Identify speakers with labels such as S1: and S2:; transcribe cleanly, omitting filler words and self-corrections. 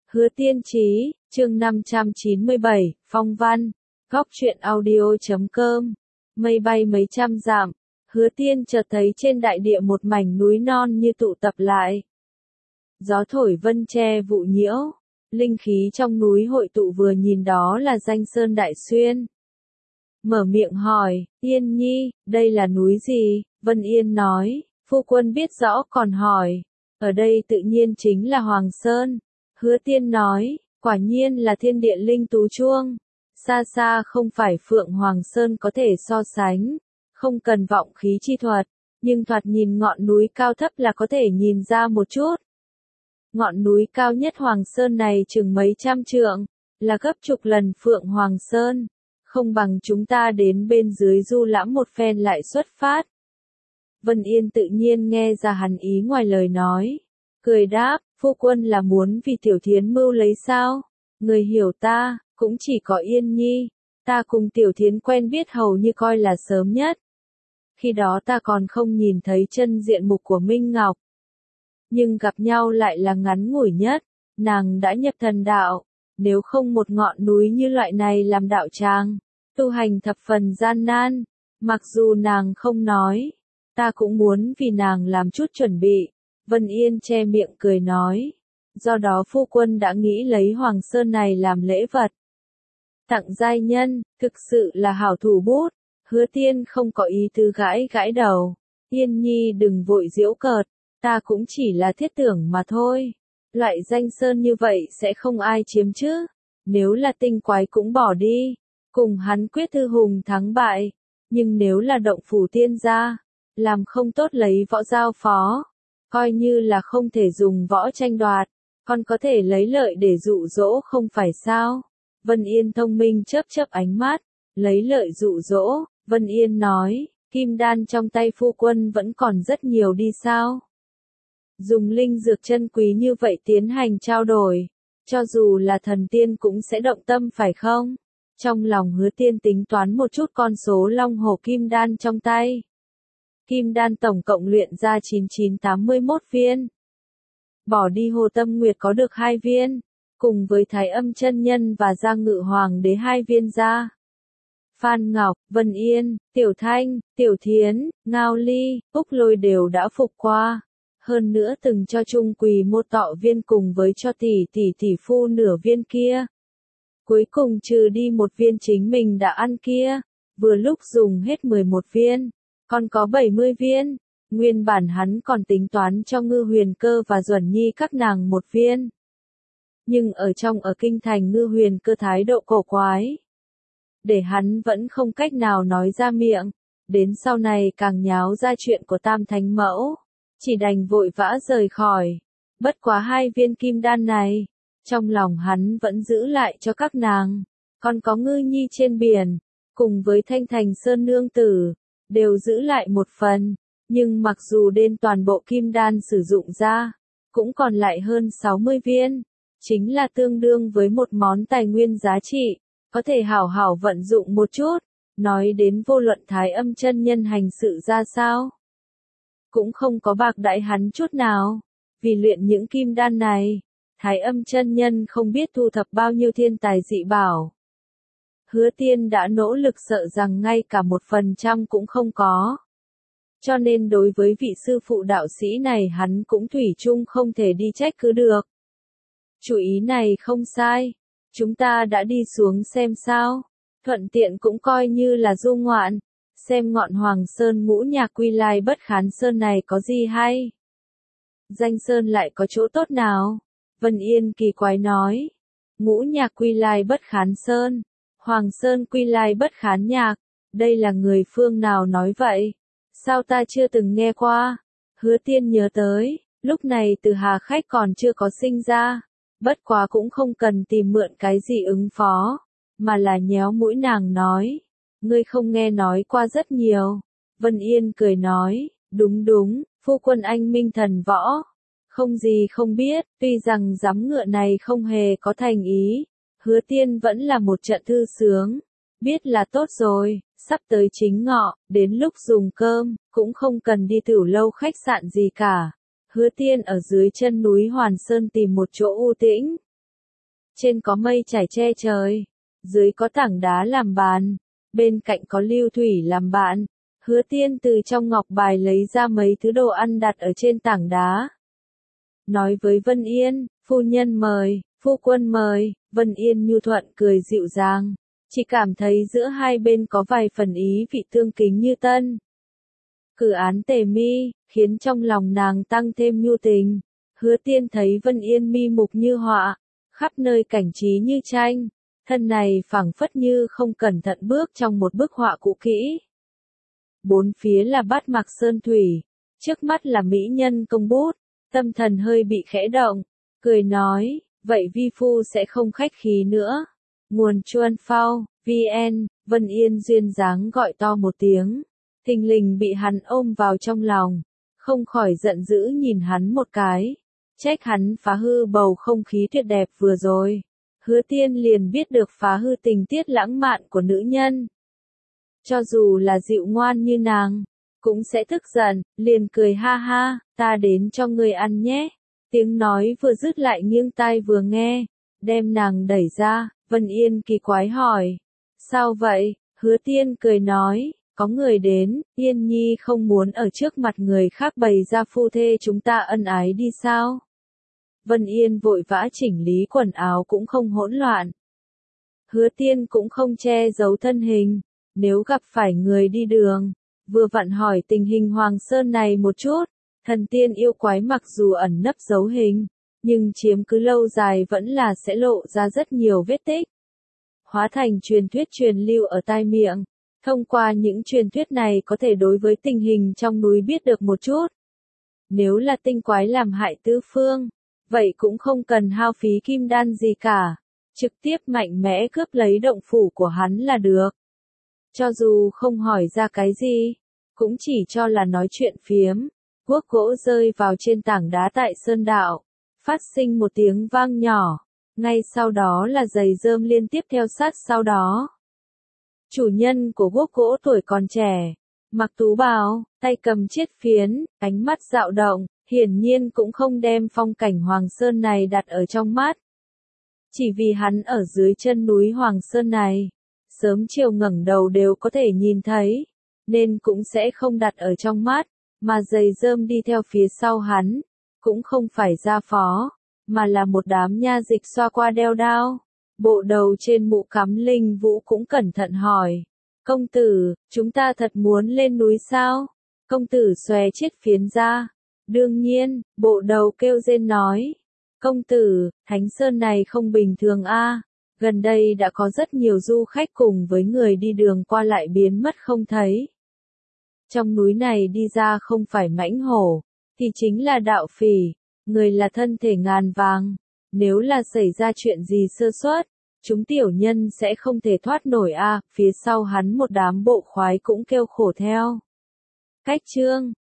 S1: Hứa Tiên Chí, chương 597, Phong Văn, Góc truyện audio.com, mây bay mấy trăm dặm, Hứa Tiên chợt thấy trên đại địa một mảnh núi non như tụ tập lại. Gió thổi vân tre vụ nhiễu, linh khí trong núi hội tụ vừa nhìn đó là danh sơn đại xuyên. Mở miệng hỏi, Yên Nhi, đây là núi gì? Vân Yên nói, phu quân biết rõ còn hỏi, ở đây tự nhiên chính là Hoàng Sơn. Hứa Tiên nói, quả nhiên là thiên địa linh tú chuông. Xa xa không phải Phượng Hoàng Sơn có thể so sánh, không cần vọng khí chi thuật, nhưng thoạt nhìn ngọn núi cao thấp là có thể nhìn ra một chút. Ngọn núi cao nhất Hoàng Sơn này chừng mấy trăm trượng, là gấp chục lần Phượng Hoàng Sơn, không bằng chúng ta đến bên dưới du lãm một phen lại xuất phát. Vân Yên tự nhiên nghe ra hẳn ý ngoài lời nói, cười đáp, phu quân là muốn vì Tiểu Thiến mưu lấy sao? Người hiểu ta, cũng chỉ có Yên Nhi, ta cùng Tiểu Thiến quen biết hầu như coi là sớm nhất. Khi đó ta còn không nhìn thấy chân diện mục của Minh Ngọc. Nhưng gặp nhau lại là ngắn ngủi nhất, nàng đã nhập thần đạo, nếu không một ngọn núi như loại này làm đạo tràng, tu hành thập phần gian nan, mặc dù nàng không nói, ta cũng muốn vì nàng làm chút chuẩn bị. Vân Yên che miệng cười nói, do đó phu quân đã nghĩ lấy Hoàng Sơn này làm lễ vật. Tặng giai nhân, thực sự là hảo thủ bút. Hứa Tiên không có ý tứ gãi gãi đầu, Yên Nhi đừng vội giễu cợt, ta cũng chỉ là thiết tưởng mà thôi. Loại danh sơn như vậy sẽ không ai chiếm chứ, nếu là tinh quái cũng bỏ đi, cùng hắn quyết thư hùng thắng bại, nhưng nếu là động phủ tiên gia, làm không tốt lấy võ giao phó, coi như là không thể dùng võ tranh đoạt, còn có thể lấy lợi để dụ dỗ không phải sao. Vân Yên thông minh chớp chớp ánh mắt, lấy lợi dụ dỗ, Vân Yên nói, kim đan trong tay phu quân vẫn còn rất nhiều đi sao? Dùng linh dược chân quý như vậy tiến hành trao đổi, cho dù là thần tiên cũng sẽ động tâm phải không? Trong lòng Hứa Tiên tính toán một chút con số long hồ kim đan trong tay. Kim đan tổng cộng luyện ra 9981 viên. Bỏ đi Hồ Tâm Nguyệt có được 2 viên, cùng với Thái Âm chân nhân và Gia Ngự Hoàng đế 2 viên ra. Phan Ngọc, Vân Yên, Tiểu Thanh, Tiểu Thiến, Ngao Ly, Úc Lôi đều đã phục qua. Hơn nữa từng cho Trung Quỳ một tọ viên cùng với cho tỷ phu nửa viên kia. Cuối cùng trừ đi một viên chính mình đã ăn kia, vừa lúc dùng hết 11 viên, còn có 70 viên. Nguyên bản hắn còn tính toán cho Ngư Huyền Cơ và Duẩn Nhi các nàng một viên. Nhưng ở kinh thành Ngư Huyền Cơ thái độ cổ quái, để hắn vẫn không cách nào nói ra miệng, đến sau này càng nháo ra chuyện của Tam Thánh Mẫu, chỉ đành vội vã rời khỏi. Bất quá 2 viên kim đan này, trong lòng hắn vẫn giữ lại cho các nàng, còn có Ngư Nhi trên biển, cùng với Thanh Thành Sơn nương tử, đều giữ lại một phần, nhưng mặc dù đem toàn bộ kim đan sử dụng ra, cũng còn lại hơn 60 viên, chính là tương đương với một món tài nguyên giá trị, có thể hảo hảo vận dụng một chút. Nói đến vô luận Thái Âm chân nhân hành sự ra sao, cũng không có bạc đãi hắn chút nào, vì luyện những kim đan này, Thái Âm chân nhân không biết thu thập bao nhiêu thiên tài dị bảo. Hứa Tiên đã nỗ lực sợ rằng ngay cả 1% cũng không có. Cho nên đối với vị sư phụ đạo sĩ này hắn cũng thủy chung không thể đi trách cứ được. Chủ ý này không sai, chúng ta đã đi xuống xem sao, thuận tiện cũng coi như là du ngoạn, xem ngọn Hoàng Sơn Ngũ Nhạc Quy Lai Bất Khán Sơn này có gì hay. Danh Sơn lại có chỗ tốt nào? Vân Yên kỳ quái nói, Ngũ Nhạc Quy Lai Bất Khán Sơn, Hoàng Sơn Quy Lai Bất Khán Nhạc, đây là người phương nào nói vậy? Sao ta chưa từng nghe qua? Hứa Tiên nhớ tới, lúc này Từ Hà khách còn chưa có sinh ra, bất quá cũng không cần tìm mượn cái gì ứng phó, mà là nhéo mũi nàng nói, ngươi không nghe nói qua rất nhiều. Vân Yên cười nói, đúng, phu quân anh minh thần võ, không gì không biết, tuy rằng giám ngựa này không hề có thành ý, Hứa Tiên vẫn là một trận thư sướng, biết là tốt rồi. Sắp tới chính ngọ, đến lúc dùng cơm, cũng không cần đi tiểu lâu khách sạn gì cả. Hứa Tiên ở dưới chân núi Hoàn Sơn tìm một chỗ u tĩnh. trên có mây trải che trời, dưới có tảng đá làm bàn, bên cạnh có lưu thủy làm bạn. Hứa Tiên từ trong ngọc bài lấy ra mấy thứ đồ ăn đặt ở trên tảng đá. Nói với Vân Yên, phu nhân mời, phu quân mời. Vân Yên nhu thuận cười dịu dàng, chỉ cảm thấy giữa hai bên có vài phần ý vị tương kính như tân. Cử án tề mi, khiến trong lòng nàng tăng thêm nhu tình. Hứa Tiên thấy Vân Yên mi mục như họa, khắp nơi cảnh trí như tranh, thân này phảng phất như không cẩn thận bước trong một bức họa cũ kỹ. Bốn phía là bát mạc sơn thủy, trước mắt là mỹ nhân công bút, tâm thần hơi bị khẽ động, cười nói, vậy vi phu sẽ không khách khí nữa. Nguồn Chuan Phao, VN, Vân Yên duyên dáng gọi to một tiếng, thình lình bị hắn ôm vào trong lòng, không khỏi giận dữ nhìn hắn một cái, trách hắn phá hư bầu không khí tuyệt đẹp vừa rồi. Hứa Tiên liền biết được phá hư tình tiết lãng mạn của nữ nhân. Cho dù là dịu ngoan như nàng, cũng sẽ tức giận, liền cười ha ha, ta đến cho ngươi ăn nhé. Tiếng nói vừa dứt lại nghiêng tai vừa nghe, đem nàng đẩy ra. Vân Yên kỳ quái hỏi, sao vậy? Hứa Tiên cười nói, có người đến, Yên Nhi không muốn ở trước mặt người khác bày ra phu thê chúng ta ân ái đi sao? Vân Yên vội vã chỉnh lý quần áo cũng không hỗn loạn. Hứa Tiên cũng không che giấu thân hình, nếu gặp phải người đi đường, vừa vặn hỏi tình hình Hoàng Sơn này một chút. Thần tiên yêu quái mặc dù ẩn nấp giấu hình, nhưng chiếm cứ lâu dài vẫn là sẽ lộ ra rất nhiều vết tích. Hóa thành truyền thuyết truyền lưu ở tai miệng. Thông qua những truyền thuyết này có thể đối với tình hình trong núi biết được một chút. Nếu là tinh quái làm hại tứ phương, vậy cũng không cần hao phí kim đan gì cả. Trực tiếp mạnh mẽ cướp lấy động phủ của hắn là được. Cho dù không hỏi ra cái gì, cũng chỉ cho là nói chuyện phiếm. Guốc gỗ rơi vào trên tảng đá tại sơn đạo, phát sinh một tiếng vang nhỏ, ngay sau đó là giày rơm liên tiếp theo sát sau đó. Chủ nhân của guốc gỗ tuổi còn trẻ, mặc tú bào, tay cầm chiết phiến, ánh mắt dạo động, hiển nhiên cũng không đem phong cảnh Hoàng Sơn này đặt ở trong mắt. Chỉ vì hắn ở dưới chân núi Hoàng Sơn này, sớm chiều ngẩng đầu đều có thể nhìn thấy, nên cũng sẽ không đặt ở trong mắt. Mà giày rơm đi theo phía sau hắn, cũng không phải gia phó, mà là một đám nha dịch xoa qua đeo đao. Bộ đầu trên mũ cắm linh vũ cũng cẩn thận hỏi, công tử, chúng ta thật muốn lên núi sao? Công tử xòe chiếc phiến ra. Đương nhiên, bộ đầu kêu rên nói, công tử, Thánh Sơn này không bình thường a. Gần đây đã có rất nhiều du khách cùng với người đi đường qua lại biến mất không thấy. Trong núi này đi ra không phải mãnh hổ, thì chính là đạo phỉ, người là thân thể ngàn vàng. Nếu là xảy ra chuyện gì sơ suất, chúng tiểu nhân sẽ không thể thoát nổi a. Phía sau hắn một đám bộ khoái cũng kêu khổ theo. Cách chương